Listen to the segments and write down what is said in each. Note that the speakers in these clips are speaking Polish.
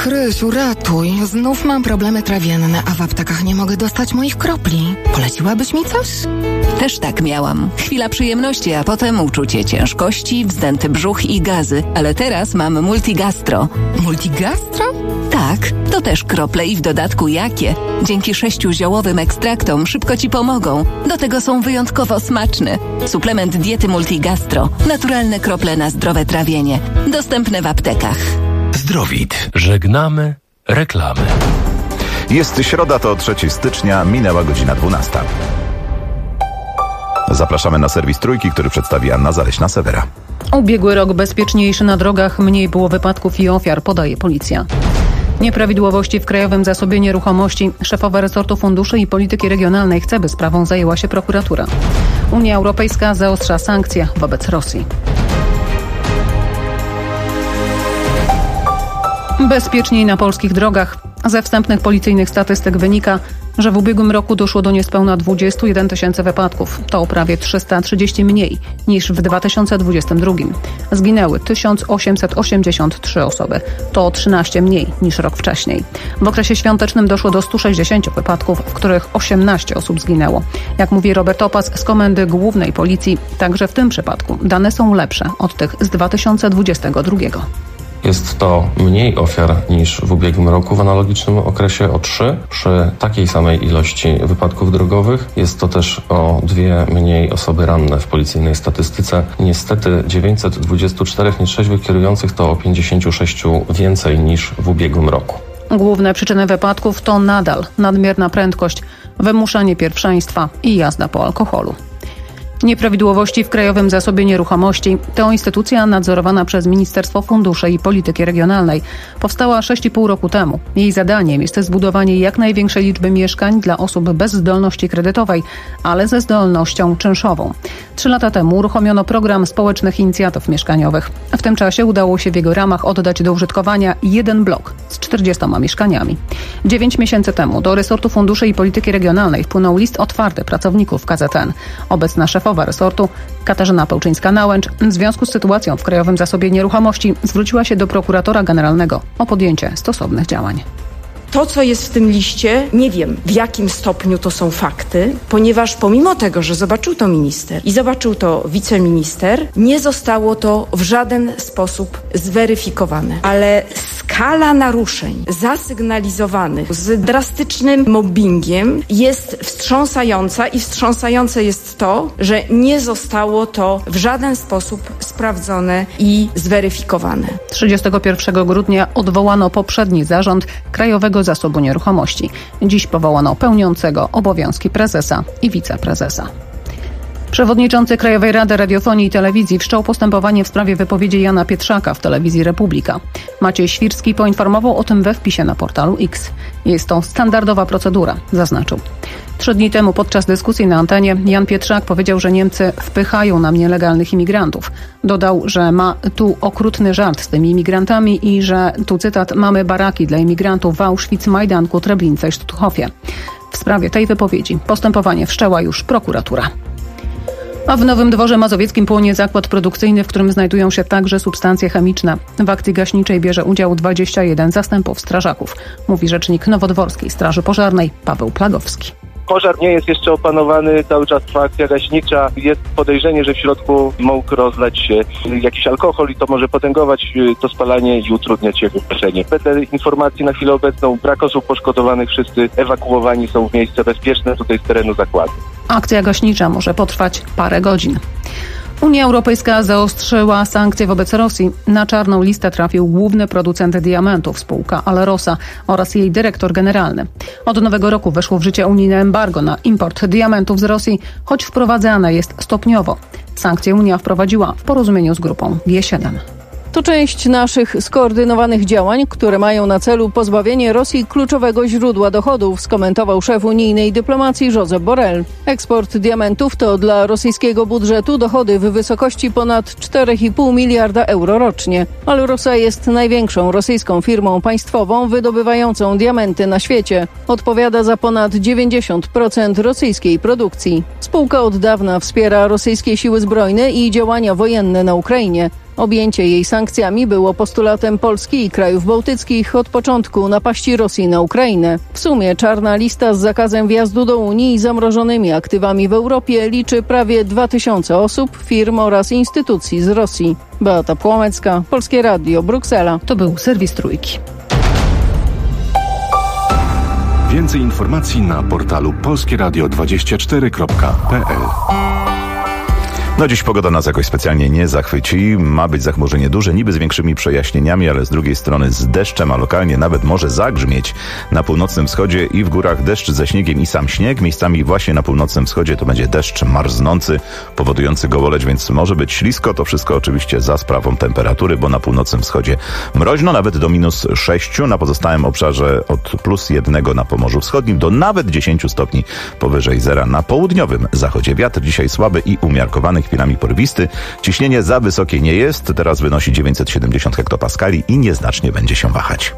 Krysiu, ratuj. Znów mam problemy trawienne, a w aptekach nie mogę dostać moich kropli. Poleciłabyś mi coś? Też tak miałam. Chwila przyjemności, a potem uczucie ciężkości, wzdęty brzuch i gazy. Ale teraz mam Multigastro. Multigastro? Tak, to też krople i w dodatku jakie. Dzięki 6 ziołowym ekstraktom szybko Ci pomogą. Do tego są wyjątkowo smaczne. Suplement diety Multigastro. Naturalne krople na zdrowe trawienie. Dostępne w aptekach. Zdrowit. Żegnamy reklamy. Jest środa, to 3 stycznia, minęła godzina 12. Zapraszamy na serwis Trójki, który przedstawi Anna Zaleśna-Sewera. Ubiegły rok bezpieczniejszy na drogach, mniej było wypadków i ofiar, podaje policja. Nieprawidłowości w Krajowym Zasobie Nieruchomości. Szefowa resortu funduszy i polityki regionalnej chce, by sprawą zajęła się prokuratura. Unia Europejska zaostrza sankcje wobec Rosji. Bezpieczniej na polskich drogach. Ze wstępnych policyjnych statystyk wynika, że w ubiegłym roku doszło do niespełna 21 tysięcy wypadków. To prawie 330 mniej niż w 2022. Zginęły 1883 osoby. To 13 mniej niż rok wcześniej. W okresie świątecznym doszło do 160 wypadków, w których 18 osób zginęło. Jak mówi Robert Opas z Komendy Głównej Policji, także w tym przypadku dane są lepsze od tych z 2022. Jest to mniej ofiar niż w ubiegłym roku w analogicznym okresie o 3. Przy takiej samej ilości wypadków drogowych jest to też o 2 mniej osoby ranne w policyjnej statystyce. Niestety 924 nietrzeźwych kierujących to o 56 więcej niż w ubiegłym roku. Główne przyczyny wypadków to nadal nadmierna prędkość, wymuszanie pierwszeństwa i jazda po alkoholu. Nieprawidłowości w Krajowym Zasobie Nieruchomości to instytucja nadzorowana przez Ministerstwo Funduszy i Polityki Regionalnej. Powstała 6,5 roku temu. Jej zadaniem jest zbudowanie jak największej liczby mieszkań dla osób bez zdolności kredytowej, ale ze zdolnością czynszową. 3 lata temu uruchomiono program społecznych inicjatyw mieszkaniowych. W tym czasie udało się w jego ramach oddać do użytkowania 1 blok z 40 mieszkaniami. 9 miesięcy temu do resortu Funduszy i Polityki Regionalnej wpłynął list otwarty pracowników KZN. Obecna szefowa resortu Katarzyna Pełczyńska-Nałęcz w związku z sytuacją w Krajowym Zasobie Nieruchomości zwróciła się do prokuratora generalnego o podjęcie stosownych działań. To, co jest w tym liście, nie wiem, w jakim stopniu to są fakty, ponieważ pomimo tego, że zobaczył to minister i zobaczył to wiceminister, nie zostało to w żaden sposób zweryfikowane. Ale skala naruszeń zasygnalizowanych z drastycznym mobbingiem jest wstrząsająca i wstrząsające jest to, że nie zostało to w żaden sposób sprawdzone i zweryfikowane. 31 grudnia odwołano poprzedni zarząd Krajowego Zasobu Nieruchomości. Dziś powołano pełniącego obowiązki prezesa i wiceprezesa. Przewodniczący Krajowej Rady Radiofonii i Telewizji wszczął postępowanie w sprawie wypowiedzi Jana Pietrzaka w telewizji Republika. Maciej Świrski poinformował o tym we wpisie na portalu X. Jest to standardowa procedura, zaznaczył. 3 dni temu podczas dyskusji na antenie Jan Pietrzak powiedział, że Niemcy wpychają nam nielegalnych imigrantów. Dodał, że ma tu okrutny żart z tymi imigrantami i że, tu cytat, mamy baraki dla imigrantów w Auschwitz, Majdanku, Treblince i Sztuthofie. W sprawie tej wypowiedzi postępowanie wszczęła już prokuratura. A w Nowym Dworze Mazowieckim płonie zakład produkcyjny, w którym znajdują się także substancje chemiczne. W akcji gaśniczej bierze udział 21 zastępów strażaków, mówi rzecznik Nowodworskiej Straży Pożarnej Paweł Plagowski. Pożar nie jest jeszcze opanowany, cały czas trwa akcja gaśnicza. Jest podejrzenie, że w środku mógł rozlać się jakiś alkohol i to może potęgować to spalanie i utrudniać jego gaszenie. Wedle informacji na chwilę obecną brak osób poszkodowanych, wszyscy ewakuowani są w miejsce bezpieczne tutaj z terenu zakładu. Akcja gaśnicza może potrwać parę godzin. Unia Europejska zaostrzyła sankcje wobec Rosji. Na czarną listę trafił główny producent diamentów, spółka Alrosa oraz jej dyrektor generalny. Od nowego roku weszło w życie unijne embargo na import diamentów z Rosji, choć wprowadzane jest stopniowo. Sankcje Unia wprowadziła w porozumieniu z grupą G7. To część naszych skoordynowanych działań, które mają na celu pozbawienie Rosji kluczowego źródła dochodów, skomentował szef unijnej dyplomacji Josep Borrell. Eksport diamentów to dla rosyjskiego budżetu dochody w wysokości ponad 4,5 miliarda euro rocznie. Alrosa jest największą rosyjską firmą państwową wydobywającą diamenty na świecie. Odpowiada za ponad 90% rosyjskiej produkcji. Spółka od dawna wspiera rosyjskie siły zbrojne i działania wojenne na Ukrainie. Objęcie jej sankcjami było postulatem Polski i krajów bałtyckich od początku napaści Rosji na Ukrainę. W sumie czarna lista z zakazem wjazdu do Unii i zamrożonymi aktywami w Europie liczy prawie 2000 osób, firm oraz instytucji z Rosji. Beata Płomecka, Polskie Radio, Bruksela. To był serwis Trójki. Więcej informacji na portalu polskieradio24.pl. No dziś pogoda nas jakoś specjalnie nie zachwyci. Ma być zachmurzenie duże, niby z większymi przejaśnieniami, ale z drugiej strony z deszczem, a lokalnie nawet może zagrzmieć na północnym wschodzie i w górach deszcz ze śniegiem i sam śnieg. Miejscami właśnie na północnym wschodzie to będzie deszcz marznący, powodujący gołoleć, więc może być ślisko. To wszystko oczywiście za sprawą temperatury, bo na północnym wschodzie mroźno, nawet do -6. Na pozostałym obszarze od +1 na Pomorzu Wschodnim do nawet 10 stopni powyżej zera na południowym zachodzie. Wiatr dzisiaj słaby i umiarkowany, chwilami porwisty. Ciśnienie za wysokie nie jest. Teraz wynosi 970 hektopaskali i nieznacznie będzie się wahać.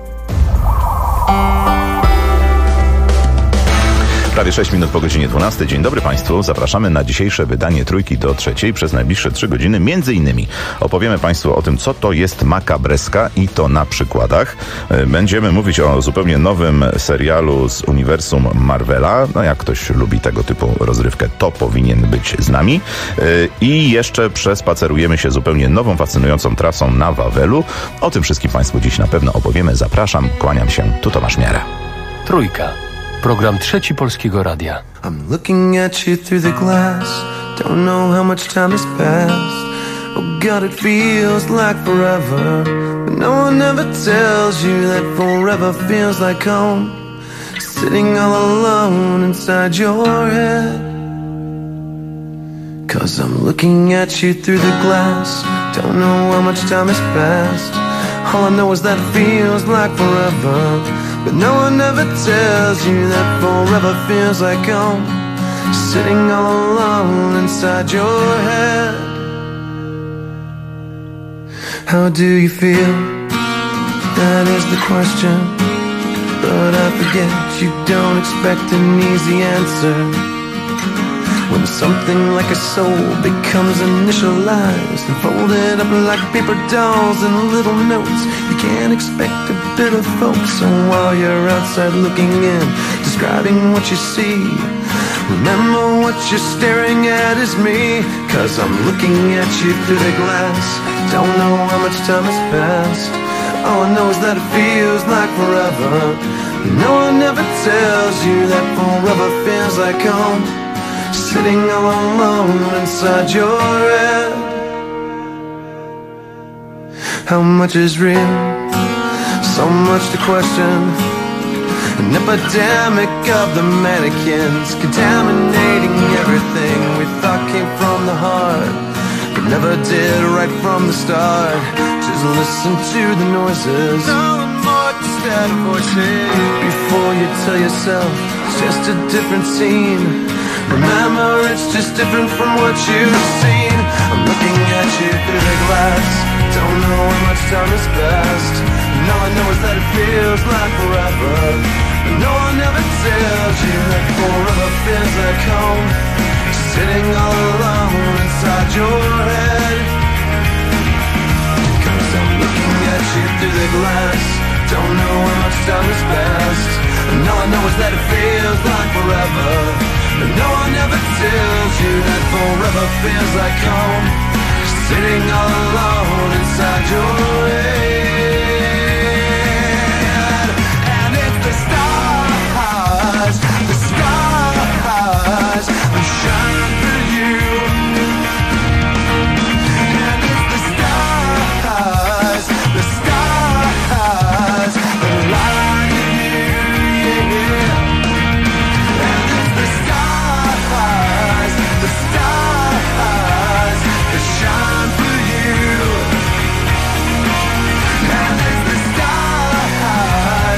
Prawie 6 minut po godzinie 12. Dzień dobry Państwu. Zapraszamy na dzisiejsze wydanie Trójki do trzeciej. Przez najbliższe 3 godziny między innymi opowiemy Państwu o tym, co to jest makabreska i to na przykładach. Będziemy mówić o zupełnie nowym serialu z uniwersum Marvela. No jak ktoś lubi tego typu rozrywkę, to powinien być z nami. I jeszcze przespacerujemy się zupełnie nową, fascynującą trasą na Wawelu. O tym wszystkim Państwu dziś na pewno opowiemy. Zapraszam, kłaniam się. Tu Tomasz Miara. Trójka. Program Trzeci Polskiego Radia. I'm looking at you through the glass. Don't know how much time has passed. Oh God, it feels like forever. But no one ever tells you that forever feels like home. Sitting all alone inside your head. 'Cause I'm looking at you through the glass. Don't know how much time has passed. All I know is that it feels like forever. But no one ever tells you that forever feels like home. Sitting all alone inside your head. How do you feel? That is the question. But I forget you don't expect an easy answer. When something like a soul becomes initialized and folded up like paper dolls and little notes, you can't expect a bit of hope. So while you're outside looking in, describing what you see, remember what you're staring at is me. 'Cause I'm looking at you through the glass. Don't know how much time has passed. All I know is that it feels like forever. No one ever tells you that forever feels like home. Sitting all alone inside your head. How much is real? So much to question. An epidemic of the mannequins, contaminating everything we thought came from the heart, but never did right from the start. Just listen to the noises, all the more instead of voices. Before you tell yourself it's just a different scene, remember it's just different from what you've seen. I'm looking at you through the glass. Don't know how much time has passed. And all I know is that it feels like forever. But no one ever tells you that forever feels like home. Sitting all alone inside your head. 'Cause I'm looking at you through the glass. Don't know how much time has passed. And all I know is that it feels like forever. But no one ever tells you that forever feels like home. Sitting all alone inside your head. And it's the stars that shine for you. And it's the stars that light you, yeah. And it's the stars that shine for you. And it's the stars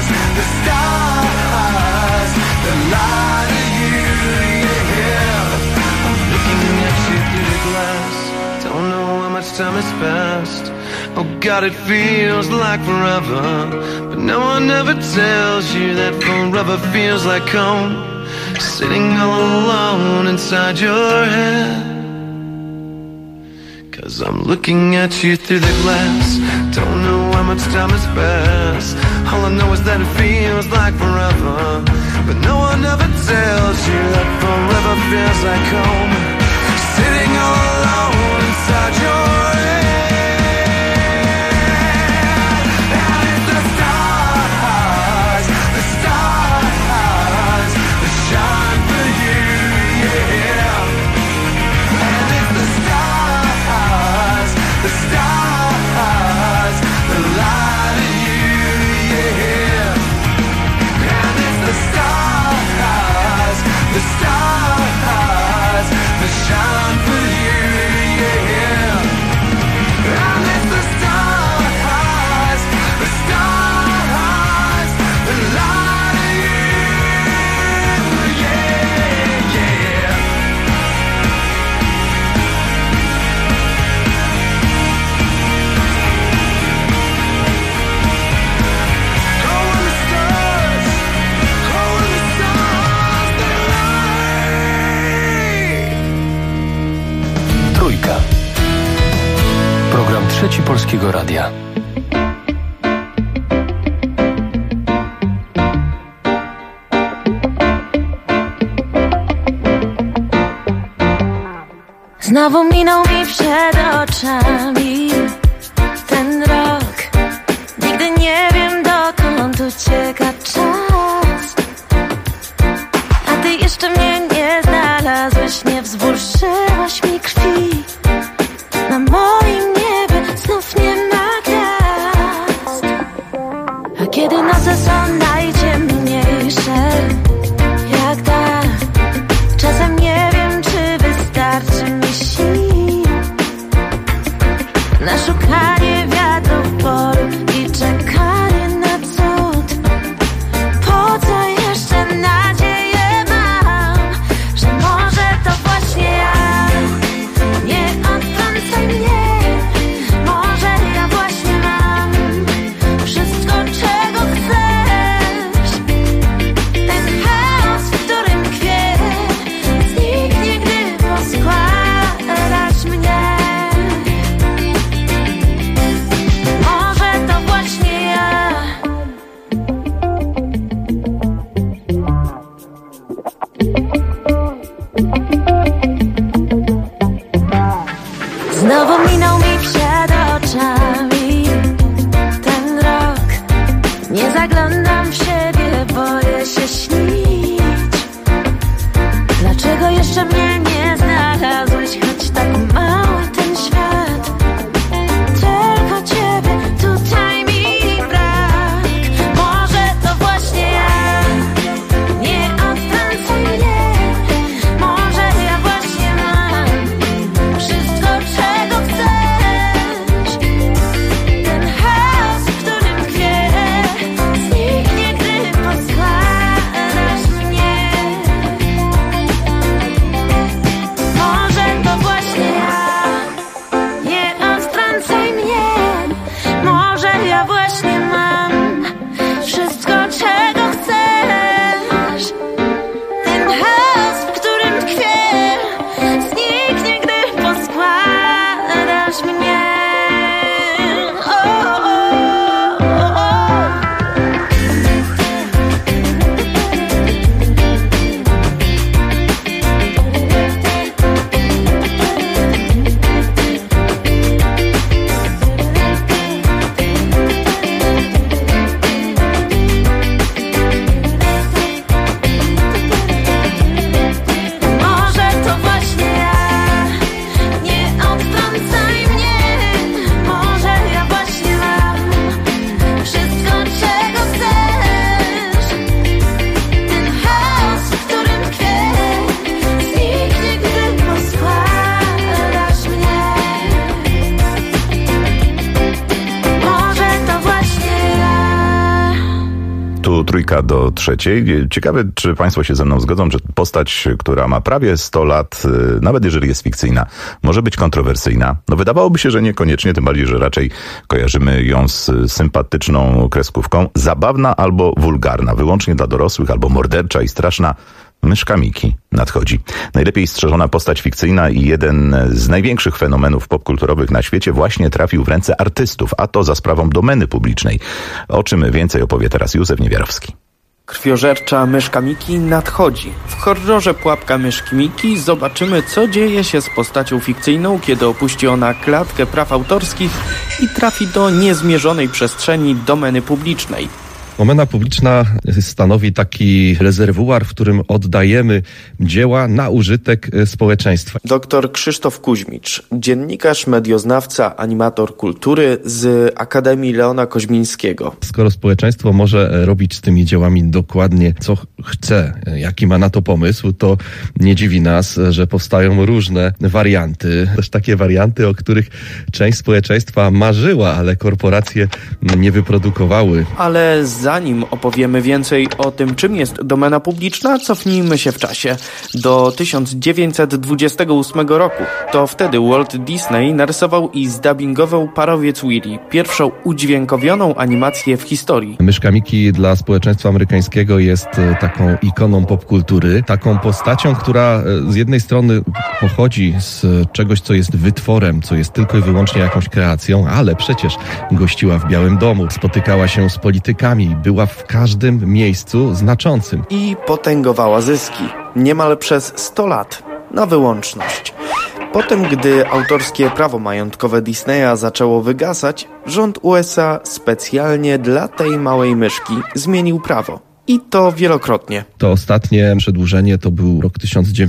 that light you, yeah. I'm looking at you through the glass. Don't know how much time has passed. Oh God, it feels like forever. But no one ever tells you that forever feels like home. Sitting all alone inside your head. As I'm looking at you through the glass, don't know how much time has passed. All I know is that it feels like forever, but no one ever tells you that forever feels like home. Sitting all alone inside your head. And it's the stars that shine for you, yeah. And it's the stars that lie to you, yeah. And it's the stars that shine for you, yeah. And it's the stars that lie to you, yeah, yeah. Trójka. Program Trzeci Polskiego Radia. Znowu minął mi przed oczami ten rok. Nigdy nie wiem, dokąd ucieka czas. A ty jeszcze mnie nie znalazłeś, nie wzburzyłaś mi krwi. Na moim niebie znów nie ma gwiazd. A kiedy noce są najciemniejsze, jak ta, czasem nie wiem, czy wystarczy mi sił na szukanie wiatrów poru i czekanie na cud. Po co jeszcze nadzieję mam, że może to właśnie ja? Nie odtrącaj mnie, może ja właśnie mam wszystko, czego chcesz. Ten chaos, w którym tkwię, zniknie, gdy poskładasz mnie. Może to właśnie ja. Znowu minął mi przed oczami ten rok. Nie zaglądam w siebie, boję się śnić. Dlaczego jeszcze mnie nie znalazłeś, choć tak mały ten świat? Tylko ciebie tutaj mi brak. Może to właśnie ja. Nie odtrącaj mnie, może ja właśnie mam wszystko, czego chcesz. Ten chaos, w którym tkwię, zniknie, gdy poskładasz mnie. Może to właśnie ja. Nie odtrącaj mnie, może ja właśnie mam wszystko, czego chcesz. Ten chaos, w którym tkwię, zniknie, gdy poskładasz mnie. O, o, o, o. Może to właśnie ja. Nie odtrącaj mnie, może ja właśnie mam wszystko, czego chcesz. Ten chaos, w którym tkwię, zniknie, gdy poskładasz mnie. Może to właśnie ja. Tu trójka do trzeciej. Ciekawe, czy państwo się ze mną zgodzą, że postać, która ma prawie 100 lat, nawet jeżeli jest fikcyjna, może być kontrowersyjna. No wydawałoby się, że niekoniecznie, tym bardziej, że raczej kojarzymy ją z sympatyczną kreskówką. Zabawna albo wulgarna, wyłącznie dla dorosłych, albo mordercza i straszna. Myszka Miki nadchodzi. Najlepiej strzeżona postać fikcyjna i jeden z największych fenomenów popkulturowych na świecie właśnie trafił w ręce artystów, a to za sprawą domeny publicznej. O czym więcej opowie teraz Józef Niewiarowski. Krwiożercza myszka Miki nadchodzi. W horrorze Pułapka myszki Miki zobaczymy, co dzieje się z postacią fikcyjną, kiedy opuści ona klatkę praw autorskich i trafi do niezmierzonej przestrzeni domeny publicznej. Domena publiczna stanowi taki rezerwuar, w którym oddajemy dzieła na użytek społeczeństwa. Dr Krzysztof Kuźmicz, dziennikarz, medioznawca, animator kultury z Akademii Leona Koźmińskiego. Skoro społeczeństwo może robić z tymi dziełami dokładnie co chce, jaki ma na to pomysł, to nie dziwi nas, że powstają różne warianty. Też takie warianty, o których część społeczeństwa marzyła, ale korporacje nie wyprodukowały. Ale zanim opowiemy więcej o tym, czym jest domena publiczna, cofnijmy się w czasie do 1928 roku. To wtedy Walt Disney narysował i zdubbingował Parowiec Willy, pierwszą udźwiękowioną animację w historii. Myszka Miki dla społeczeństwa amerykańskiego jest taką ikoną popkultury, taką postacią, która z jednej strony pochodzi z czegoś, co jest wytworem, co jest tylko i wyłącznie jakąś kreacją, ale przecież gościła w Białym Domu, spotykała się z politykami, była w każdym miejscu znaczącym. I potęgowała zyski. Niemal przez 100 lat. Na wyłączność. Potem, gdy autorskie prawo majątkowe Disneya zaczęło wygasać, rząd USA specjalnie dla tej małej myszki zmienił prawo. I to wielokrotnie. To ostatnie przedłużenie to był rok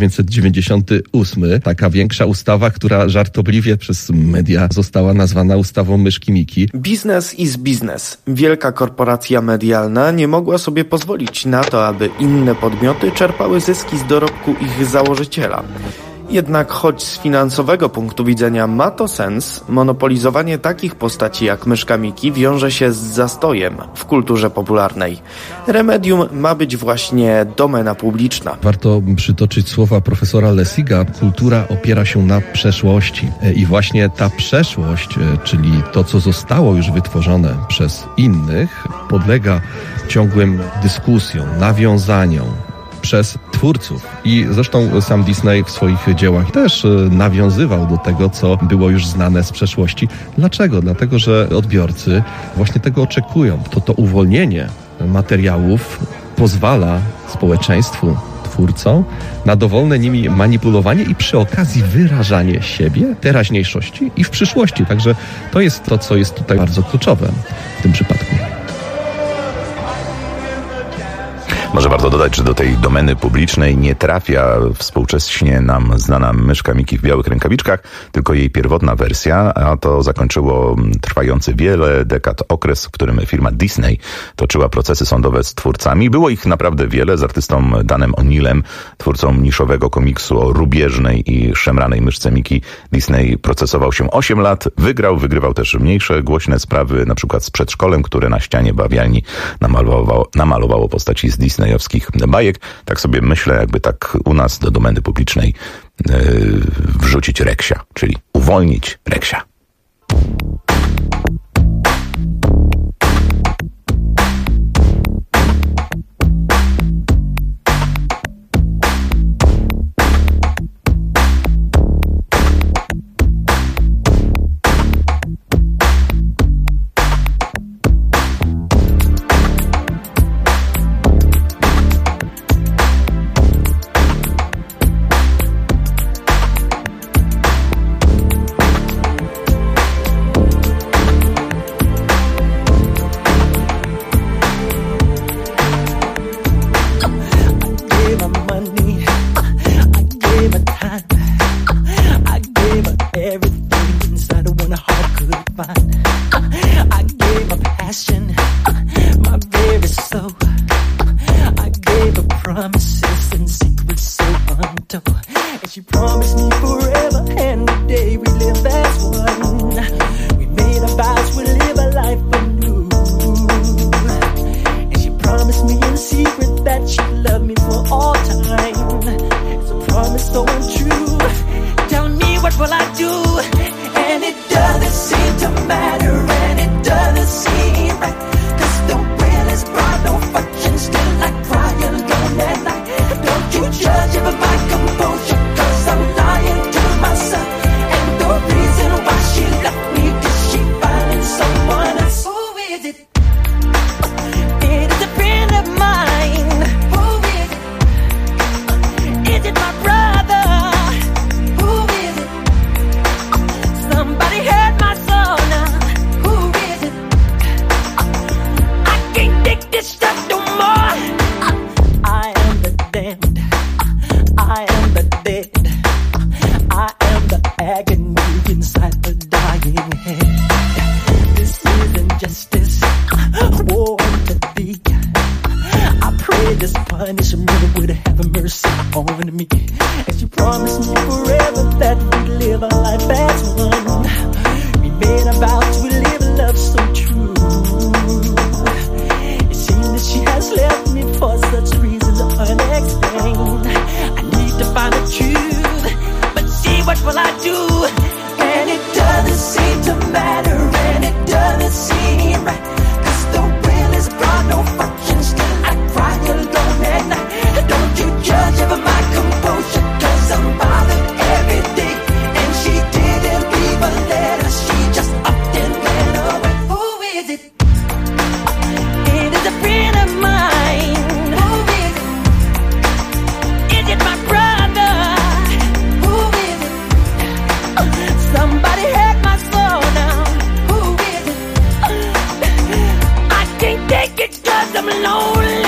1998. Taka większa ustawa, która żartobliwie przez media została nazwana ustawą myszki Miki. Biznes is biznes. Wielka korporacja medialna nie mogła sobie pozwolić na to, aby inne podmioty czerpały zyski z dorobku ich założyciela. Jednak choć z finansowego punktu widzenia ma to sens, monopolizowanie takich postaci jak myszka Miki wiąże się z zastojem w kulturze popularnej. Remedium ma być właśnie domena publiczna. Warto przytoczyć słowa profesora Lessiga. Kultura opiera się na przeszłości. I właśnie ta przeszłość, czyli to, co zostało już wytworzone przez innych, podlega ciągłym dyskusjom, nawiązaniom przez twórców. I zresztą sam Disney w swoich dziełach też nawiązywał do tego, co było już znane z przeszłości. Dlaczego? Dlatego, że odbiorcy właśnie tego oczekują. To uwolnienie materiałów pozwala społeczeństwu, twórcom na dowolne nimi manipulowanie i przy okazji wyrażanie siebie, teraźniejszości i w przyszłości. Także to jest to, co jest tutaj bardzo kluczowe w tym przypadku. Może warto dodać, że do tej domeny publicznej nie trafia współcześnie nam znana myszka Miki w białych rękawiczkach, tylko jej pierwotna wersja, a to zakończyło trwający wiele dekad okres, w którym firma Disney toczyła procesy sądowe z twórcami. Było ich naprawdę wiele, z artystą Danem O'Neillem, twórcą niszowego komiksu o rubieżnej i szemranej myszce Miki. Disney procesował się 8 lat, wygrywał też mniejsze, głośne sprawy, na przykład z przedszkolem, które na ścianie bawialni namalowało postaci z disneyowskich bajek. Tak sobie myślę, jakby tak u nas do domeny publicznej wrzucić Reksia, czyli uwolnić Reksia. stop no more. I am the damned, I am the dead, I am the agony inside the dying head. This is injustice, war to thee. I pray this punishment would have mercy on me. As you promised me forever that we'd live a life as one. We made a vow to live a love so true. It seems that she has left me for such reasons unexplained. I need to find the truth, but see, what will I do? And it doesn't seem to matter, and it doesn't seem right, 'cause the will is gone, no fortune, still I cry alone at night. Don't you judge over my composure, 'cause I'm bothered every day. And she didn't leave a letter, she just upped and ran away. Who is it? It is a friend of mine. Who is it? Is it my brother? Who is it? Somebody hacked my soul now. Who is it? I can't take it 'cause I'm lonely.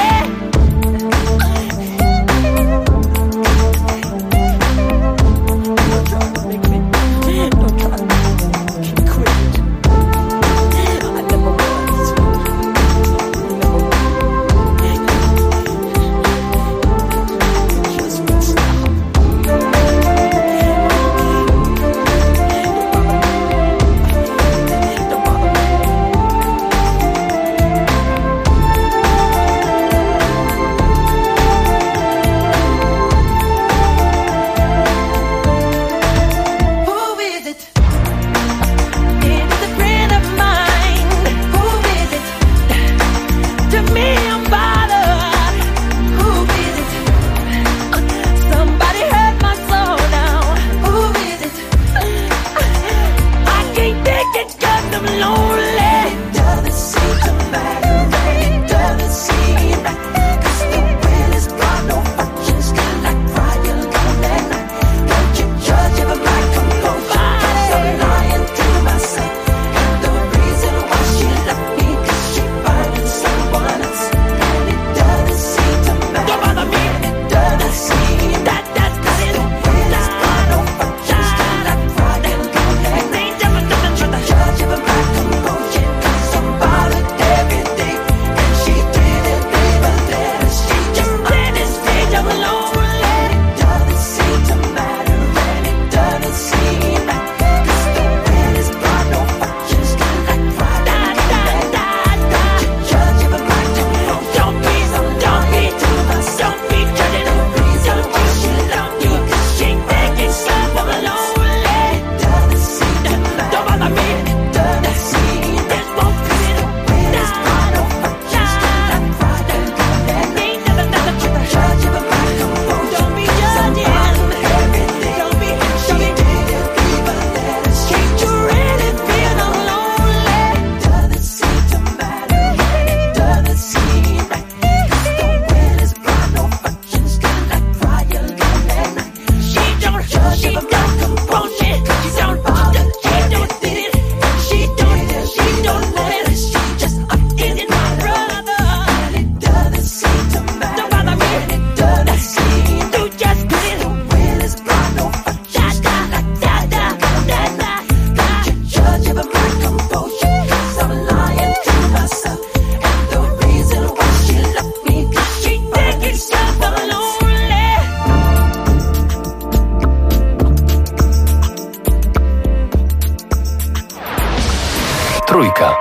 Trójka.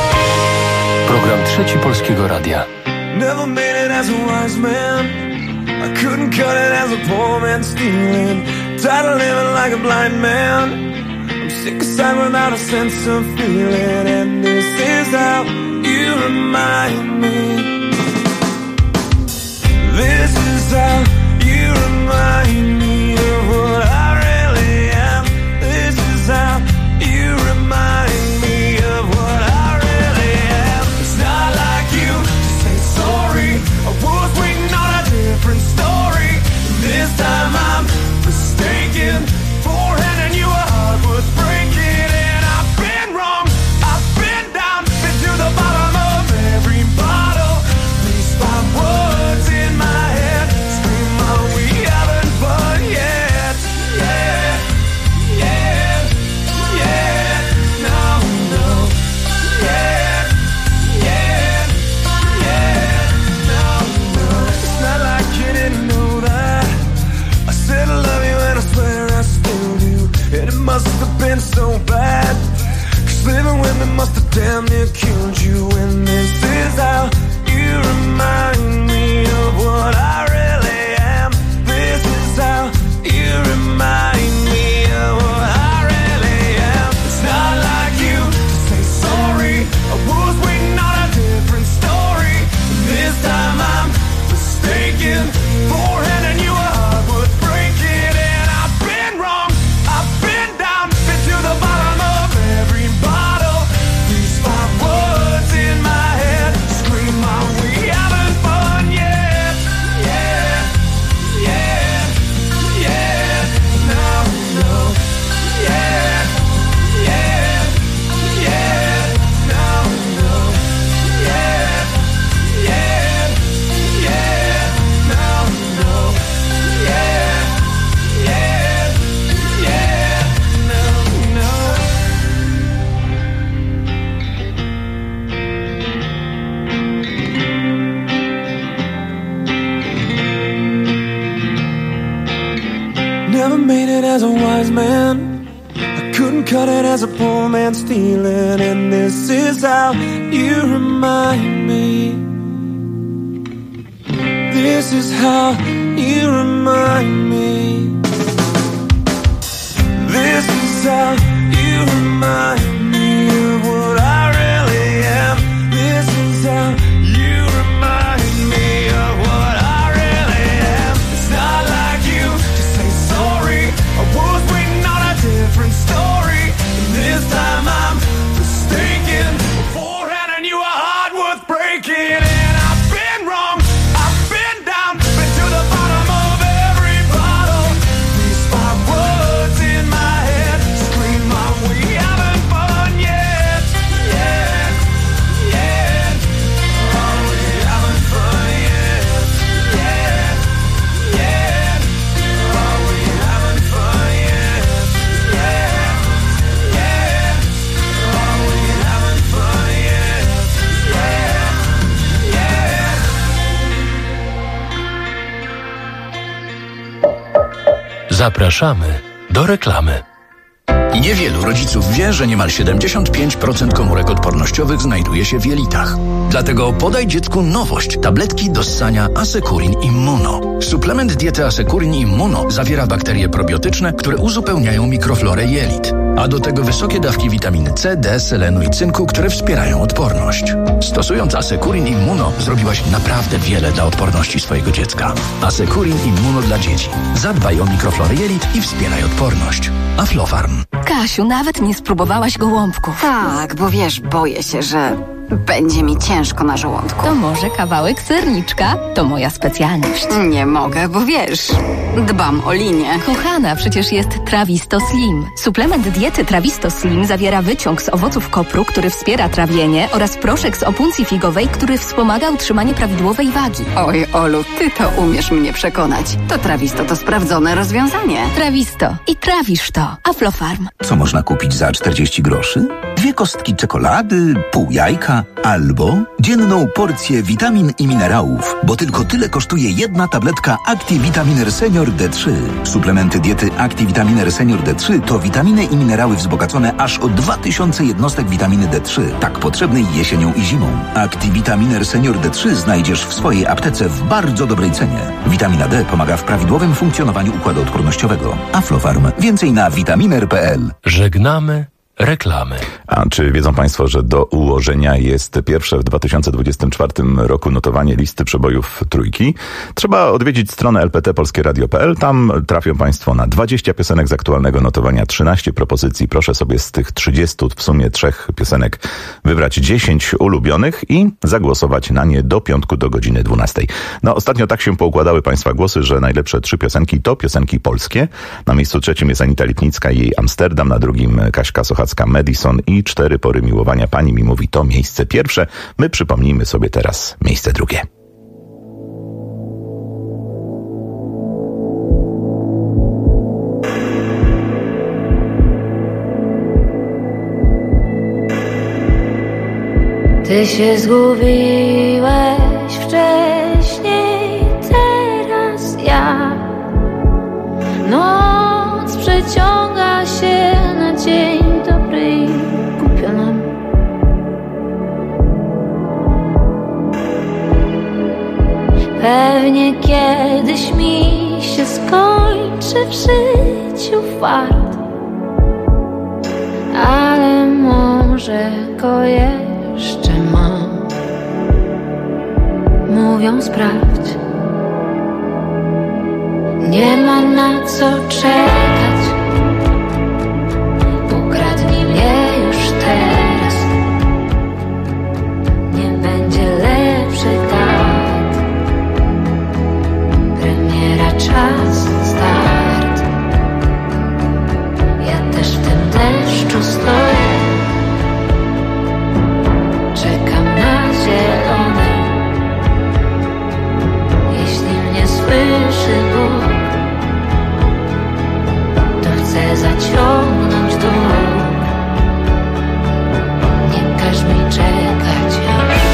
Program Trzeci Polskiego Radia. Never made it as a wise man. I couldn't cut it as a poor man stealing. Tired of living like a blind man. I'm sick aside without a sense of feeling. And this is how you remind me. This is how you remind me of what I really am. This is how you remind me of what I really am. It's not like you to say sorry. I was waiting on a different story. This time I'm mistaken for handing you a heart worth breaking. And I've been wrong, I've been down, been to the bottom of every bottle. killed you, and this is how you remind me of what I really am. This is how you remind me of what I really am. It's not like you to say sorry. I was waiting on a different story. This time I'm mistaken for handing you a heart worth breaking. And I've been wrong, I've been down, been to the bottom of every bottle. These 5 words in my head scream out, we having fun yet? Yeah, yeah, yeah, no, no, yeah, yeah, yeah, no, no, yeah, yeah, yeah, no, no, yeah, yeah, yeah, no, no. Never made it as a wise man. I couldn't cut it as a poor man stealing. And this is how you remind me. This is how you remind me. This is how you remind me of what I really am. This is how you remind me of what I really am. It's not like you to say sorry. I was waiting on a different story. And this time I'm mistaken for handing you a heart worth breaking. And I've been wrong, I've been down, been to the bottom of every bottle. These 5 words in my head scream out, we having fun yet? Yeah, yeah. Are we having fun yet? Yeah, yeah. Are we having fun yet? Yeah, yeah. Are we having fun yet? Yeah, yeah. Zapraszamy do reklamy. Niewielu rodziców wie, że niemal 75% komórek odpornościowych znajduje się w jelitach. Dlatego podaj dziecku nowość, tabletki do ssania Asekurin Immuno. Suplement diety Asekurin Immuno zawiera bakterie probiotyczne, które uzupełniają mikroflorę jelit. A do tego wysokie dawki witaminy C, D, selenu i cynku, które wspierają odporność. Stosując Asekurin Immuno zrobiłaś naprawdę wiele dla odporności swojego dziecka. Asekurin Immuno dla dzieci. Zadbaj o mikroflorę jelit i wspieraj odporność. Aflofarm. Kasiu, nawet nie spróbowałaś gołąbków. Tak, bo wiesz, boję się, że będzie mi ciężko na żołądku. To może kawałek serniczka? To moja specjalność. Nie mogę, bo wiesz, dbam o linię. Kochana, przecież jest Trawisto Slim. Suplement diety Trawisto Slim zawiera wyciąg z owoców kopru, który wspiera trawienie, oraz proszek z opuncji figowej, który wspomaga utrzymanie prawidłowej wagi. Oj, Olu, ty to umiesz mnie przekonać. To Trawisto to sprawdzone rozwiązanie. Trawisto. I trawisz to. Aflofarm. Co można kupić za 40 groszy? 2 kostki czekolady, pół jajka albo dzienną porcję witamin i minerałów, bo tylko tyle kosztuje jedna tabletka ActiVitaminer Senior D3. Suplementy diety ActiVitaminer Senior D3 to witaminy i minerały wzbogacone aż o 2000 jednostek witaminy D3, tak potrzebnej jesienią i zimą. ActiVitaminer Senior D3 znajdziesz w swojej aptece w bardzo dobrej cenie. Witamina D pomaga w prawidłowym funkcjonowaniu układu odpornościowego. Aflofarm. Więcej na vitaminer.pl. Żegnamy reklamy. A czy wiedzą Państwo, że do ułożenia jest pierwsze w 2024 roku notowanie listy przebojów trójki? Trzeba odwiedzić stronę lptpolskieradio.pl. Tam trafią Państwo na 20 piosenek z aktualnego notowania, 13 propozycji. Proszę sobie z tych 30, w sumie 3 piosenek, wybrać 10 ulubionych i zagłosować na nie do piątku do godziny 12. No, ostatnio tak się poukładały Państwa głosy, że najlepsze 3 piosenki to piosenki polskie. Na miejscu 3 jest Anita Lipnicka i jej Amsterdam, na drugim Kaśka Sochacka Madison i 4 pory miłowania. Pani mi mówi, to miejsce pierwsze. My przypomnijmy sobie teraz miejsce drugie. Ty się zgubiłeś wcześniej, teraz ja. Noc przeciąga się na dzień dobry i głupio nam. Pewnie kiedyś mi się skończy w życiu fart, ale może go jeszcze mam. Mówią sprawdź, nie ma na co czekać. Ukradnij mnie już teraz, nie będzie lepszy tak. Premiera, czas, start. Ja też w tym deszczu stoję, czekam na zielony. Jeśli mnie słyszy Bóg, to chcę zaciągnąć dół. Nie każ mi czekać już.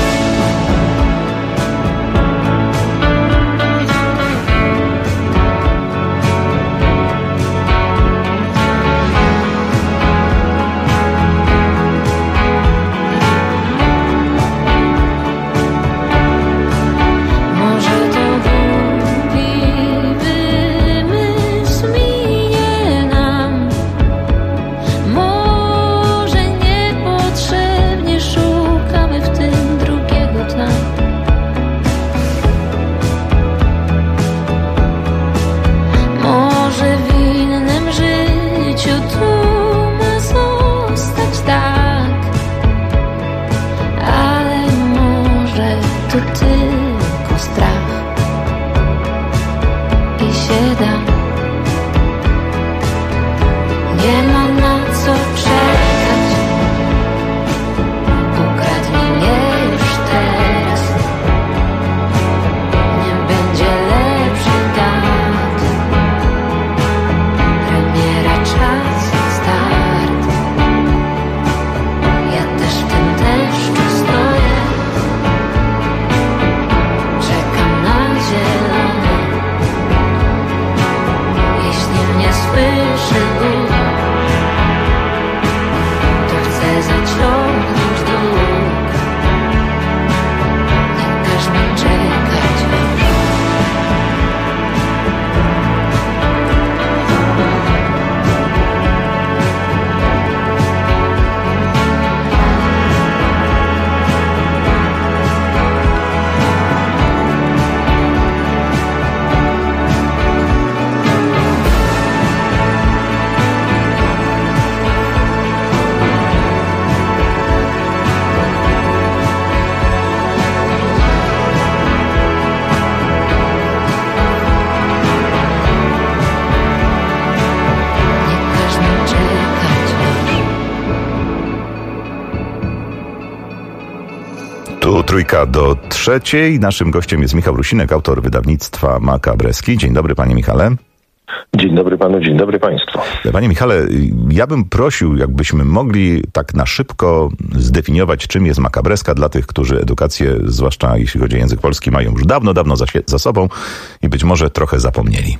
Trójka do trzeciej. Naszym gościem jest Michał Rusinek, autor wydawnictwa Makabreski. Dzień dobry, panie Michale. Dzień dobry panu, dzień dobry państwu. Panie Michale, ja bym prosił, jakbyśmy mogli tak na szybko zdefiniować, czym jest makabreska dla tych, którzy edukację, zwłaszcza jeśli chodzi o język polski, mają już dawno za sobą i być może trochę zapomnieli.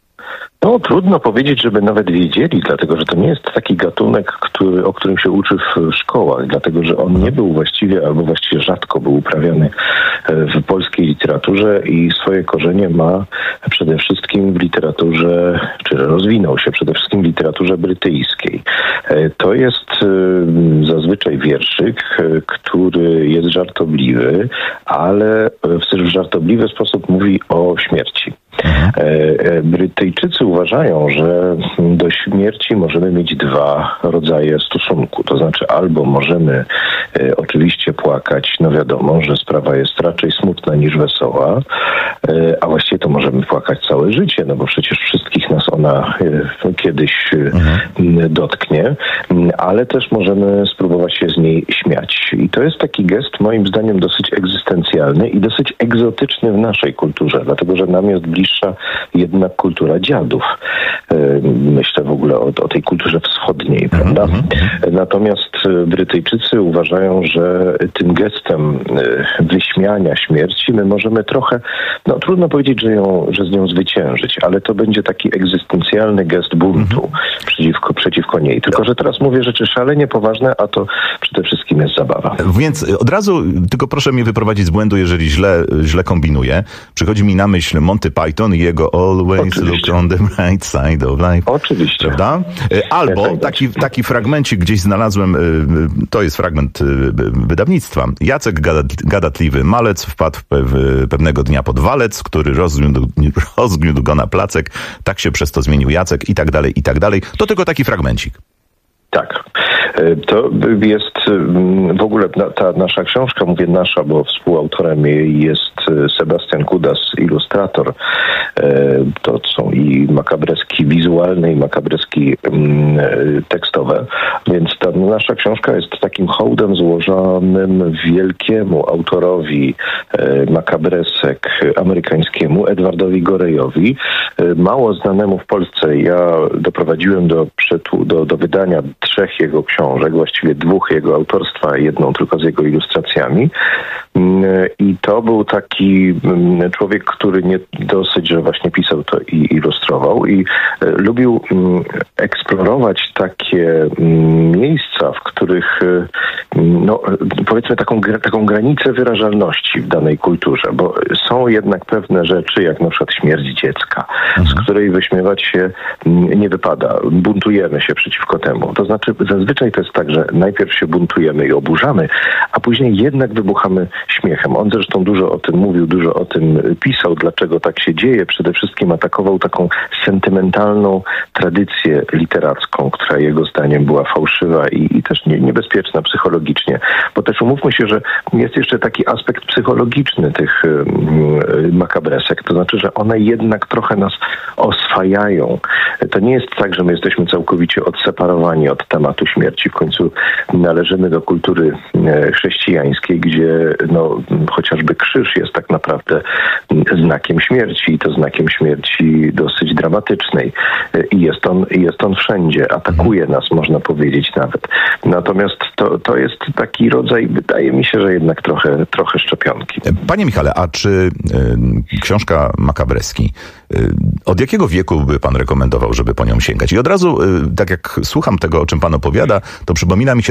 No, trudno powiedzieć, żeby nawet wiedzieli, dlatego że to nie jest taki gatunek, o którym się uczy w szkołach, dlatego że on nie był właściwie, albo właściwie rzadko był uprawiany w polskiej literaturze i swoje korzenie ma przede wszystkim w literaturze, czy rozwinął się przede wszystkim w literaturze brytyjskiej. To jest zazwyczaj wierszyk, który jest żartobliwy, ale w żartobliwy sposób mówi o śmierci. Brytyjczycy uważają, że do śmierci możemy mieć dwa rodzaje stosunku. To znaczy albo możemy oczywiście płakać, no wiadomo, że sprawa jest raczej smutna niż wesoła, a właściwie to możemy płakać całe życie, no bo przecież wszystkich nas ona kiedyś dotknie, ale też możemy spróbować się z niej śmiać. I to jest taki gest moim zdaniem dosyć egzystencjalny i dosyć egzotyczny w naszej kulturze, dlatego że nam jest bliższa jednak kultura dziadów. myślę w ogóle o tej kulturze wschodniej, prawda? Natomiast Brytyjczycy uważają, że tym gestem wyśmiania śmierci my możemy trochę, trudno powiedzieć, że z nią zwyciężyć, ale to będzie taki egzystencjalny gest buntu przeciwko niej. Tylko że teraz mówię rzeczy szalenie poważne, a to przede wszystkim jest zabawa. Więc od razu, tylko proszę mnie wyprowadzić z błędu, jeżeli źle kombinuję. Przychodzi mi na myśl Monty Python i jego Always Look on the Bright Side of Life. Oczywiście. Prawda? Albo taki fragmencik gdzieś znalazłem, to jest fragment wydawnictwa. Jacek gadatliwy malec wpadł pewnego dnia pod walec, który rozgniótł go na placek. Tak się przez to zmienił Jacek i tak dalej, i tak dalej. To tylko taki fragmencik. Tak. To jest w ogóle ta nasza książka, mówię nasza, bo współautorem jej jest Sebastian Kudas, ilustrator. To są i makabreski wizualne, i makabreski tekstowe. Więc ta nasza książka jest takim hołdem złożonym wielkiemu autorowi makabresek amerykańskiemu, Edwardowi Goreyowi, mało znanemu w Polsce. Ja doprowadziłem do wydania 3 jego książek, właściwie 2 jego autorstwa, 1 tylko z jego ilustracjami. I to był taki człowiek, który nie dosyć, że właśnie pisał to i ilustrował i lubił eksplorować takie miejsca, w których powiedzmy taką granicę wyrażalności w danej kulturze, bo są jednak pewne rzeczy, jak na przykład śmierć dziecka, z której wyśmiewać się nie wypada. Buntujemy się przeciwko temu. To znaczy zazwyczaj to jest tak, że najpierw się buntujemy i oburzamy, a później jednak wybuchamy śmiechem. On zresztą dużo o tym mówił, dużo o tym pisał, dlaczego tak się dzieje. Przede wszystkim atakował taką sentymentalną tradycję literacką, która jego zdaniem była fałszywa i też niebezpieczna psychologicznie. Bo też umówmy się, że jest jeszcze taki aspekt psychologiczny tych makabresek. To znaczy, że one jednak trochę nas oswajają. To nie jest tak, że my jesteśmy całkowicie odseparowani od tematu śmierci. W końcu należymy do kultury chrześcijańskiej, gdzie chociażby krzyż jest tak naprawdę znakiem śmierci i to znakiem śmierci dosyć dramatycznej. I jest on wszędzie. Atakuje nas, można powiedzieć nawet. Natomiast to jest taki rodzaj, wydaje mi się, że jednak trochę szczepionki. Panie Michale, a czy książka Makabreski, od jakiego wieku by pan rekomendował, żeby po nią sięgać? I od razu, tak jak słucham tego, o czym pan opowiada, to przypomina mi się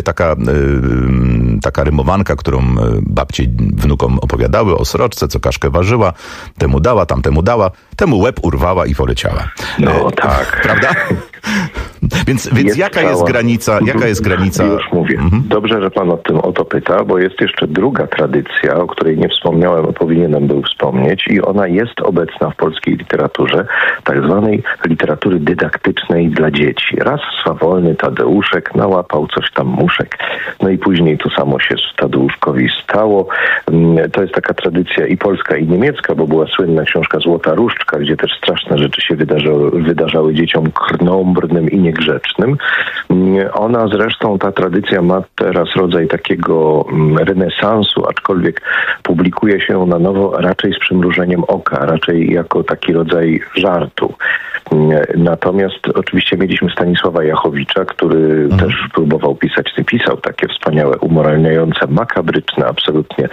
taka rymowanka, którą babcie wnukom opowiadały o sroczce, co kaszkę ważyła, temu dała, tamtemu dała, temu łeb urwała i poleciała. Tak. Prawda? Więc jaka jest granica? Już mówię. Dobrze, że pan o to pyta, bo jest jeszcze druga tradycja, o której nie wspomniałem, a powinienem był wspomnieć i ona jest obecna w polskiej literaturze, tak zwanej literatury dydaktycznej dla dzieci. Raz swawolny Tadeuszek nałapał coś tam muszek. I później to samo się z Tadeuszkowi stało. To jest taka tradycja i polska, i niemiecka, bo była słynna książka Złota Różdżka, gdzie też straszne rzeczy się wydarzały dzieciom krnąbrnym i niegrzecznym. Ona zresztą, ta tradycja ma teraz rodzaj takiego renesansu, aczkolwiek publikuje się na nowo raczej z przymrużeniem oka, raczej jako taki rodzaj żartu. Natomiast oczywiście mieliśmy Stanisława Jachowicza, który też próbował pisał takie wspaniałe, umoralniające, makabryczne absolutnie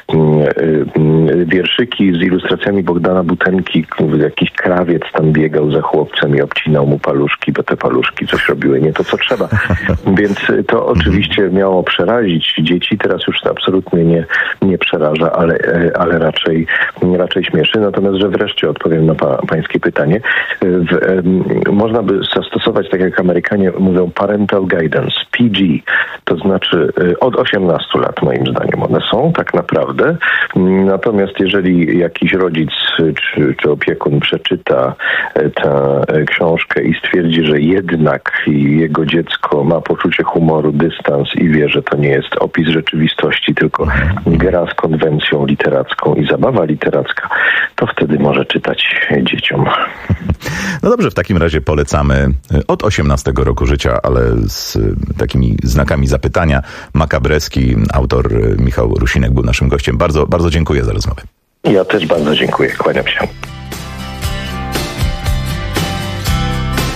wierszyki z ilustracjami Bogdana Butenki. Jakiś krawiec tam biegał za chłopcem i obcinał mu paluszki, bo te paluszki coś robiły nie to, co trzeba. Więc to oczywiście miało przerazić dzieci. Teraz już to absolutnie nie przeraża, ale raczej śmieszy. Natomiast, że wreszcie odpowiem na pańskie pytanie. Można by zastosować, tak jak Amerykanie mówią, parental guidance, PG, to znaczy od 18 lat moim zdaniem one są tak naprawdę. Natomiast jeżeli jakiś rodzic czy opiekun przeczyta tę książkę i stwierdzi, że jednak jego dziecko ma poczucie humoru, dystans i wie, że to nie jest opis rzeczywistości, tylko gra z konwencją literacką i zabawa literacka, to wtedy może czytać dzieciom. No dobrze, w takim razie polecamy od 18 roku życia, ale z takimi znakami zapytania. Makabreski, autor Michał Rusinek był naszym gościem. Bardzo, bardzo dziękuję za rozmowę. Ja też bardzo dziękuję. Kłaniam się.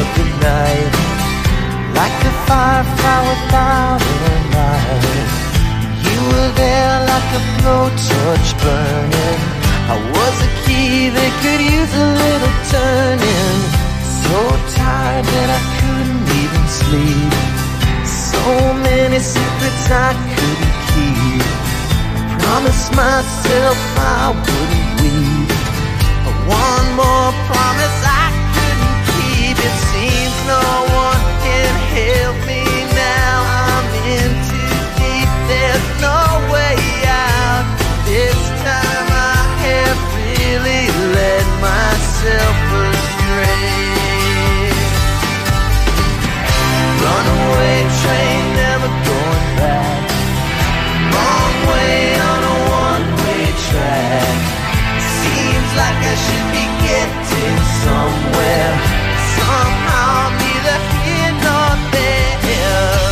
of the night, like a firefly without a light. You were there like a blowtorch burning. I was a key that could use a little turning. So tired that I couldn't even sleep. So many secrets I couldn't keep. I promised myself I wouldn't weep. But one more promise I couldn't keep. It seems no one can help me now. I'm in too deep, there's no way out. This time I have really led myself astray. Runaway train, never going back. Wrong way on a one-way track. Seems like I should be getting somewhere. Somehow I'm neither here nor there.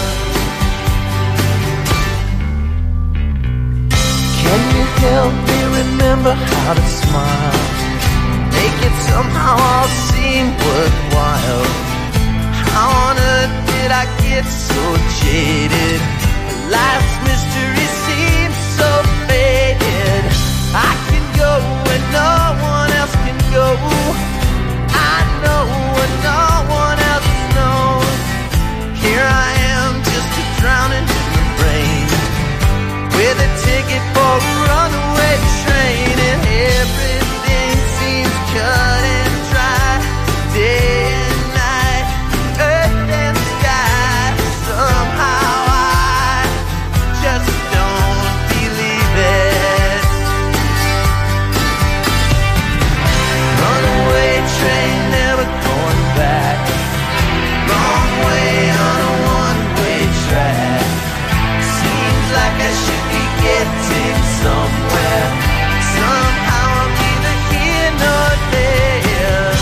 Can you help me remember how to smile? Make it somehow all seem worthwhile. How on earth did I get so jaded? Life's mystery seems so faded. I can go where no one else can go. I know what no one else knows. Here I am, just a drowning in the rain, with a ticket for a runaway train, and everything seems cut and dry. Day and night, earth and sky. Somehow I just don't believe it. Runaway train, never going back. Wrong way on a one-way track. Seems like I should be getting somewhere. Somehow I'm neither here nor there.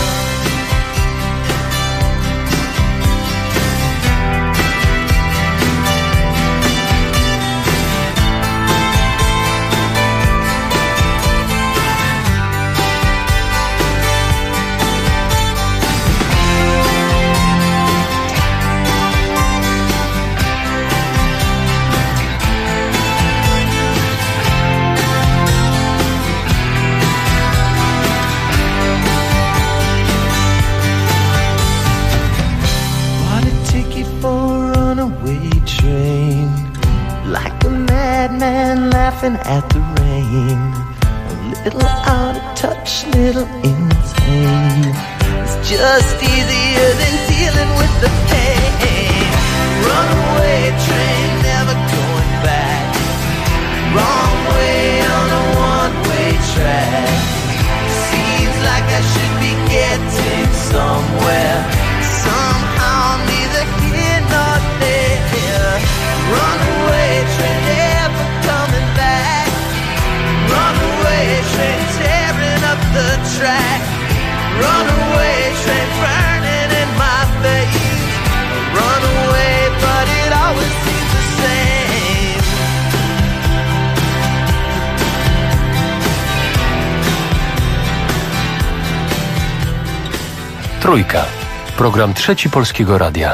Bought a ticket for a runaway train, like a madman laughing at the rain. A little out of touch, little insane. It's just easier than dealing with the pain. Runaway train, never going back. Wrong way on a one-way track. Seems like I should be getting somewhere. Somehow I'm neither here nor there. Runaway train, never coming back. Runaway train, tearing up the track. Runaway train, burning in my face. Runaway, but it always seems the same. Trójka. Program Trzeci Polskiego Radia.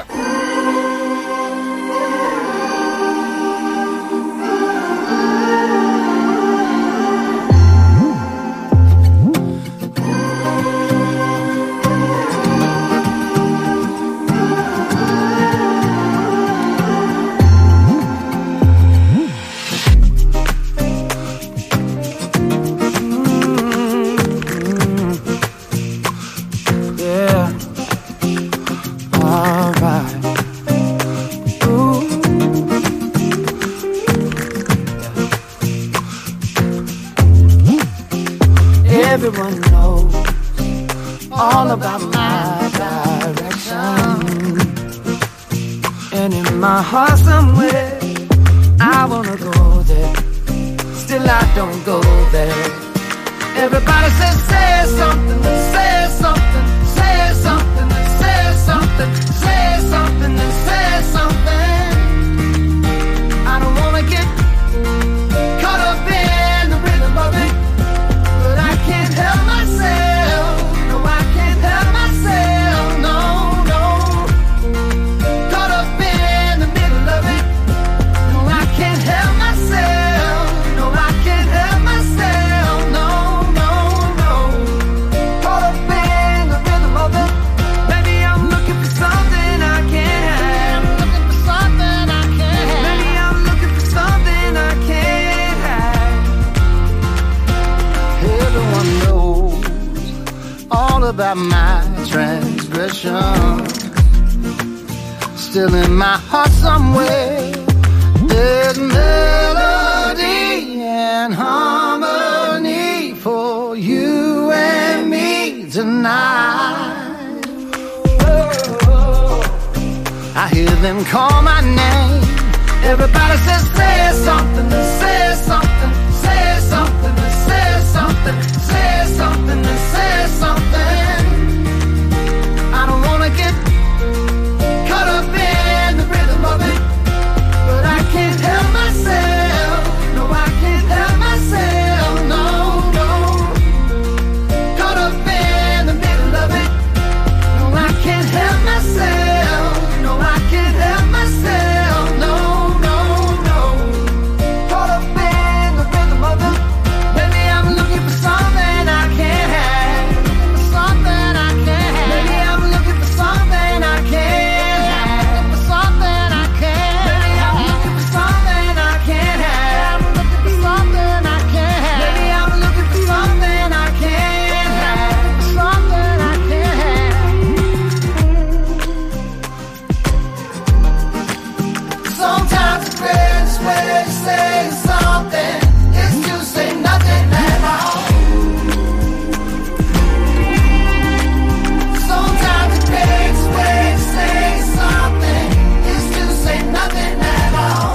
Yeah. Alright. Ooh. Everyone knows all about my direction, and in my heart somewhere I wanna go there. Still I don't go there. Everybody says say something, say something, say something, say something, say something, and say something. I don't wanna get caught up in the rhythm of it, but I can't help myself. No, I can't help myself. No, no. about my transgression. Still in my heart somewhere, there's melody and harmony for you and me tonight. Oh, I hear them call my name. Everybody says, say something, say something, say something, say something, say something, say something. I don't wanna get caught up in the rhythm of it, but I can't help myself. No, I can't help myself. No, no. Caught up in the middle of it. No, I can't help myself. No, I can't help myself. No, no, no. Caught up in the rhythm of it. Maybe I'm looking for something I can't have. For something I can't have. Maybe I'm looking for something I can't have. For something I can't have. Maybe I'm looking for something I can't have. Looking for something I can't have. Maybe I'm looking for something I can't have. Something I can't have. Sometimes the greatest way to say something is to say nothing at all. Sometimes the greatest way to say something is to say nothing at all.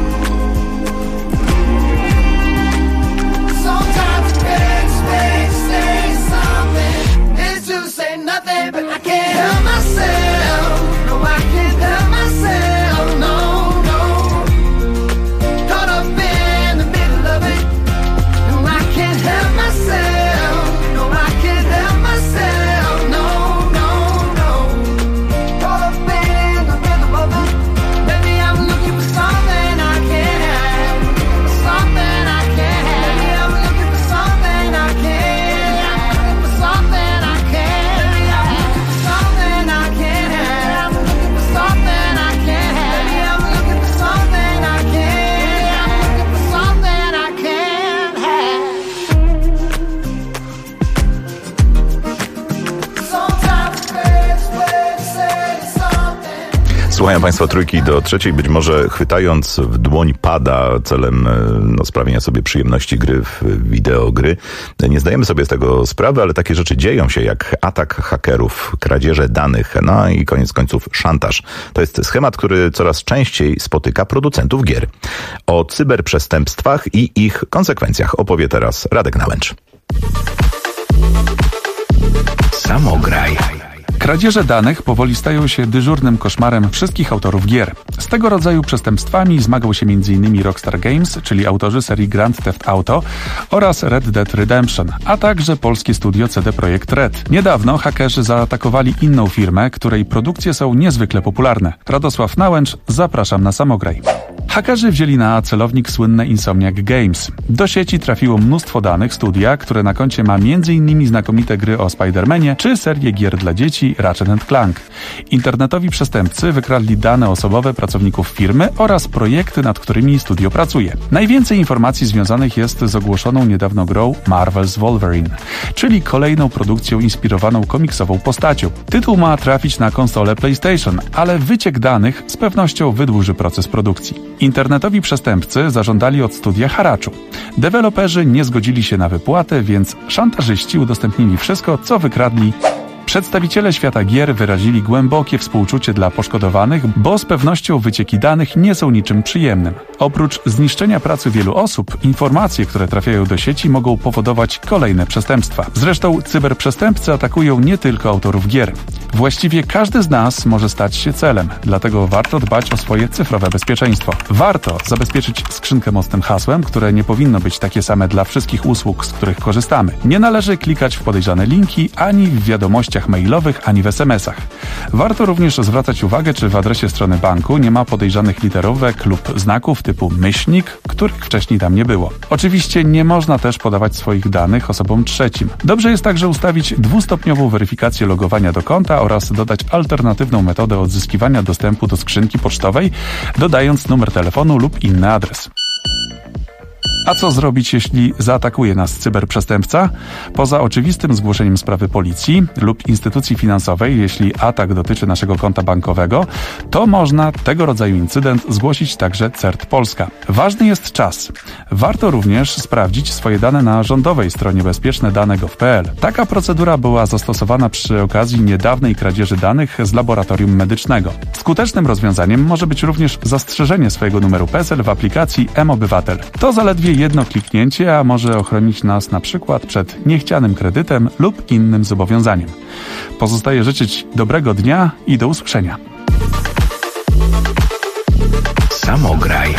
Sometimes the greatest way to say something is to say nothing, but I can't help myself. No, I can't help myself. No, no. Caught up in the middle of it. No, I can't help myself. No, I can't help myself. No, no, no. Caught up in the rhythm of it. Maybe I'm looking for something I can't have. Something I can't have. Maybe I'm looking for something I can't have. For something I can't have. Something I can't have. Looking for something I can't have. Maybe I'm looking for something I can't have. Looking for something I can't have. Sometimes the greatest way to say something. Słuchają Państwo Trójki do trzeciej, być może chwytając w dłoń pada celem sprawienia sobie przyjemności gry w wideogry. Nie zdajemy sobie z tego sprawy, ale takie rzeczy dzieją się jak atak hakerów, kradzieże danych, no i koniec końców szantaż. To jest schemat, który coraz częściej spotyka producentów gier. O cyberprzestępstwach i ich konsekwencjach opowie teraz Radek Nałęcz. Samograj. Kradzieże danych powoli stają się dyżurnym koszmarem wszystkich autorów gier. Z tego rodzaju przestępstwami zmagał się m.in. Rockstar Games, czyli autorzy serii Grand Theft Auto oraz Red Dead Redemption, a także polskie studio CD Projekt Red. Niedawno hakerzy zaatakowali inną firmę, której produkcje są niezwykle popularne. Radosław Nałęcz, zapraszam na Samograj. Hakerzy wzięli na celownik słynne Insomniac Games. Do sieci trafiło mnóstwo danych studia, które na koncie ma m.in. znakomite gry o Spider-Manie czy serię gier dla dzieci Ratchet & Clank. Internetowi przestępcy wykradli dane osobowe pracowników firmy oraz projekty, nad którymi studio pracuje. Najwięcej informacji związanych jest z ogłoszoną niedawno grą Marvel's Wolverine, czyli kolejną produkcją inspirowaną komiksową postacią. Tytuł ma trafić na konsolę PlayStation, ale wyciek danych z pewnością wydłuży proces produkcji. Internetowi przestępcy zażądali od studia haraczu. Deweloperzy nie zgodzili się na wypłatę, więc szantażyści udostępnili wszystko, co wykradli. Przedstawiciele świata gier wyrazili głębokie współczucie dla poszkodowanych, bo z pewnością wycieki danych nie są niczym przyjemnym. Oprócz zniszczenia pracy wielu osób, informacje, które trafiają do sieci, mogą powodować kolejne przestępstwa. Zresztą cyberprzestępcy atakują nie tylko autorów gier. Właściwie każdy z nas może stać się celem, dlatego warto dbać o swoje cyfrowe bezpieczeństwo. Warto zabezpieczyć skrzynkę mocnym hasłem, które nie powinno być takie same dla wszystkich usług, z których korzystamy. Nie należy klikać w podejrzane linki ani w wiadomościach mailowych, ani w SMS-ach. Warto również zwracać uwagę, czy w adresie strony banku nie ma podejrzanych literówek lub znaków typu myślnik, których wcześniej tam nie było. Oczywiście nie można też podawać swoich danych osobom trzecim. Dobrze jest także ustawić dwustopniową weryfikację logowania do konta oraz dodać alternatywną metodę odzyskiwania dostępu do skrzynki pocztowej, dodając numer telefonu lub inny adres. A co zrobić, jeśli zaatakuje nas cyberprzestępca? Poza oczywistym zgłoszeniem sprawy policji lub instytucji finansowej, jeśli atak dotyczy naszego konta bankowego, to można tego rodzaju incydent zgłosić także CERT Polska. Ważny jest czas. Warto również sprawdzić swoje dane na rządowej stronie bezpieczne.dane.gov.pl. Taka procedura była zastosowana przy okazji niedawnej kradzieży danych z laboratorium medycznego. Skutecznym rozwiązaniem może być również zastrzeżenie swojego numeru PESEL w aplikacji mObywatel. To zaledwie jedno kliknięcie, a może ochronić nas na przykład przed niechcianym kredytem lub innym zobowiązaniem. Pozostaje życzyć dobrego dnia i do usłyszenia. Samograj.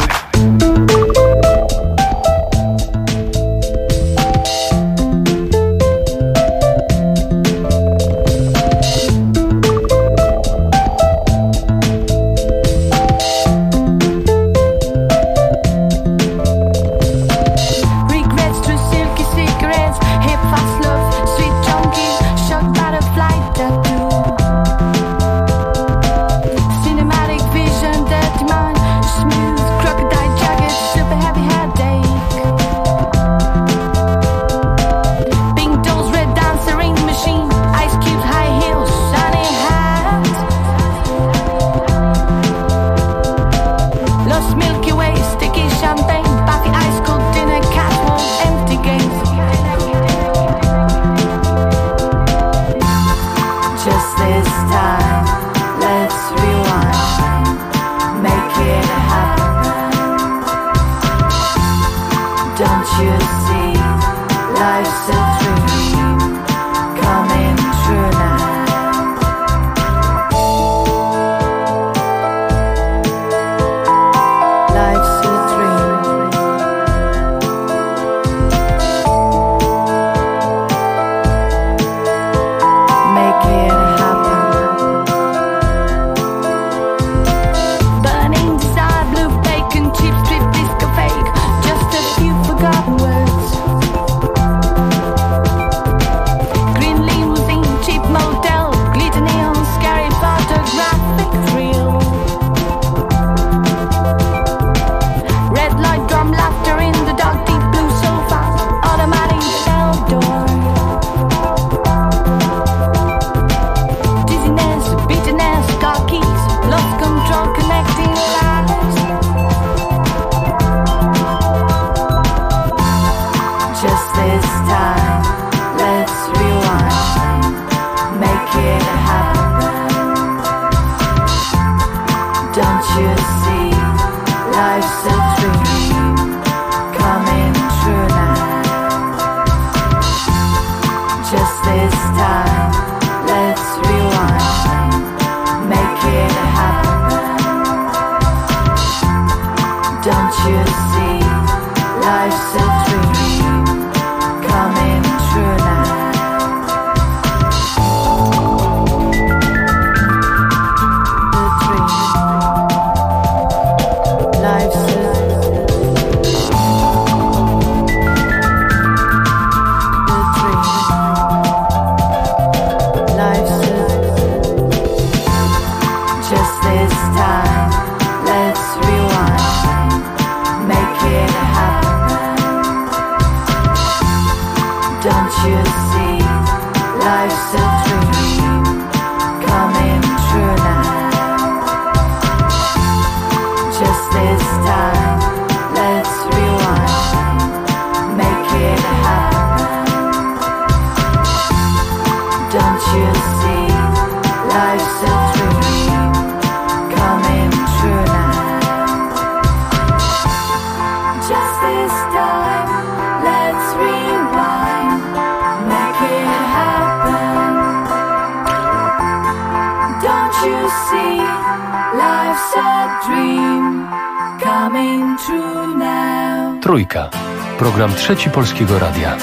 Trójka. Program Trzeci Polskiego Radia.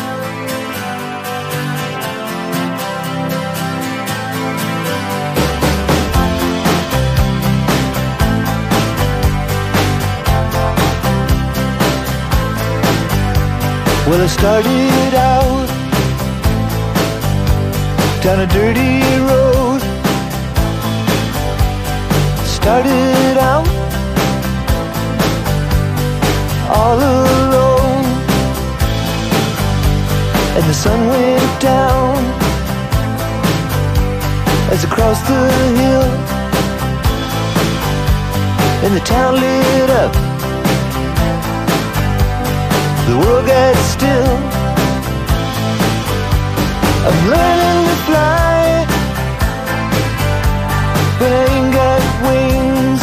Well, I started out down a dirty road. Started out all alone. the sun went down as across the hill, and the town lit up, the world got still. I'm learning to fly, but I ain't got wings.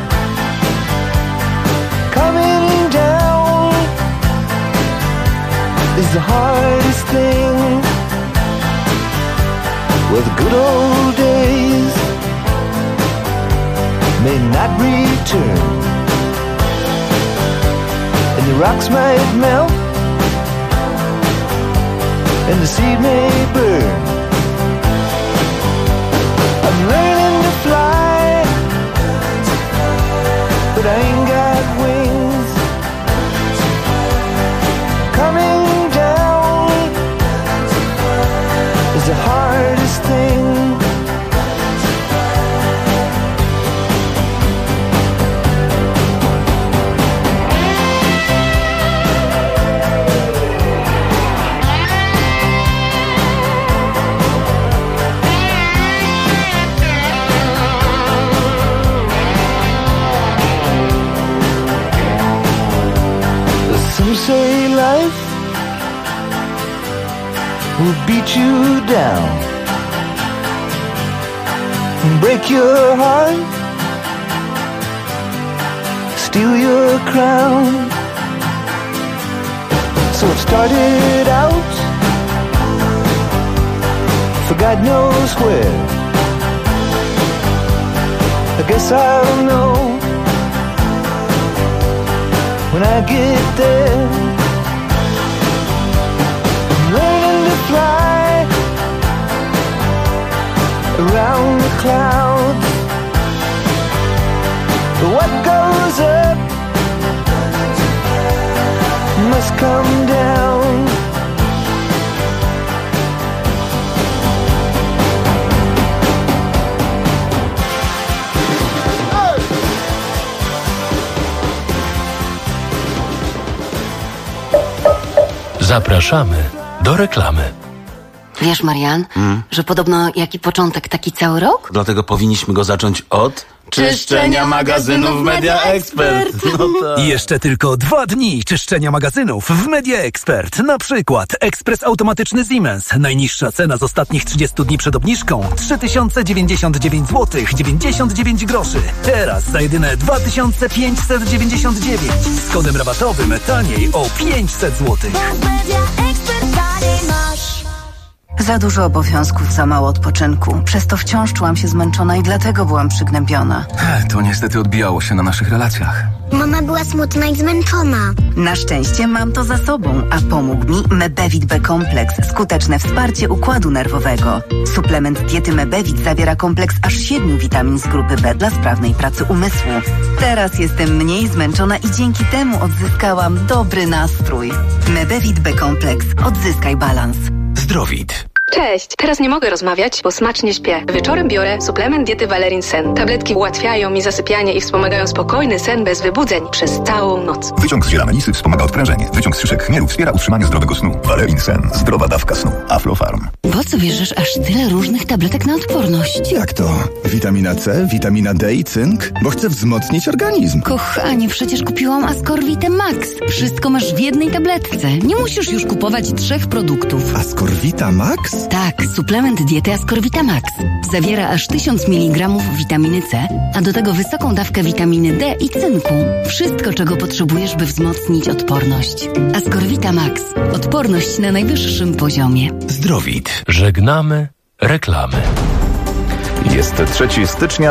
Coming down is the hardest thing. Well, the good old days may not return, and the rocks might melt, and the sea may burn. I'm learning to fly, but I ain't got wings. Coming down is the hardest thing. Some say life will beat you down and break your heart, steal your crown. So it started out for God knows where. I guess I'll know when I get there. I'm learning to fly around the clouds. But what goes up must come down. Zapraszamy do reklamy. Wiesz, Marian, że podobno jaki początek, taki cały rok? Dlatego powinniśmy go zacząć od czyszczenia magazynów Media Expert. No tak. I jeszcze tylko 2 dni czyszczenia magazynów w Media Expert. Na przykład ekspres automatyczny Siemens. Najniższa cena z ostatnich 30 dni przed obniżką 3099 zł 99 groszy. Teraz za jedyne 2599 z kodem rabatowym taniej o 500 zł. Za dużo obowiązków, za mało odpoczynku. Przez to wciąż czułam się zmęczona i dlatego byłam przygnębiona. To niestety odbijało się na naszych relacjach. Mama była smutna i zmęczona. Na szczęście mam to za sobą, a pomógł mi Mebevit B-kompleks. Skuteczne wsparcie układu nerwowego. Suplement diety Mebevit zawiera kompleks aż 7 witamin z grupy B dla sprawnej pracy umysłu. Teraz jestem mniej zmęczona i dzięki temu odzyskałam dobry nastrój. Mebevit B-kompleks. Odzyskaj balans. Zdrowit. Cześć, teraz nie mogę rozmawiać, bo smacznie śpię. Wieczorem biorę suplement diety Valerin Sen. Tabletki ułatwiają mi zasypianie i wspomagają spokojny sen bez wybudzeń przez całą noc. Wyciąg z ziela melisy wspomaga odprężenie. Wyciąg z szyszek chmielu wspiera utrzymanie zdrowego snu. Valerin Sen. Zdrowa dawka snu. Aflofarm. Po co bierzesz aż tyle różnych tabletek na odporność? Jak to? Witamina C, witamina D i cynk? Bo chcę wzmocnić organizm. Kochanie, przecież kupiłam Ascorvite Max. Wszystko masz w jednej tabletce. Nie musisz już kupować 3 produktów. Ascorvita Max? Tak, suplement diety Ascorvita Max. Zawiera aż 1000 mg witaminy C, a do tego wysoką dawkę witaminy D i cynku. Wszystko, czego potrzebujesz, by wzmocnić odporność. Ascorvita Max. Odporność na najwyższym poziomie. Zdrowit. Żegnamy reklamy. Jest 3 stycznia.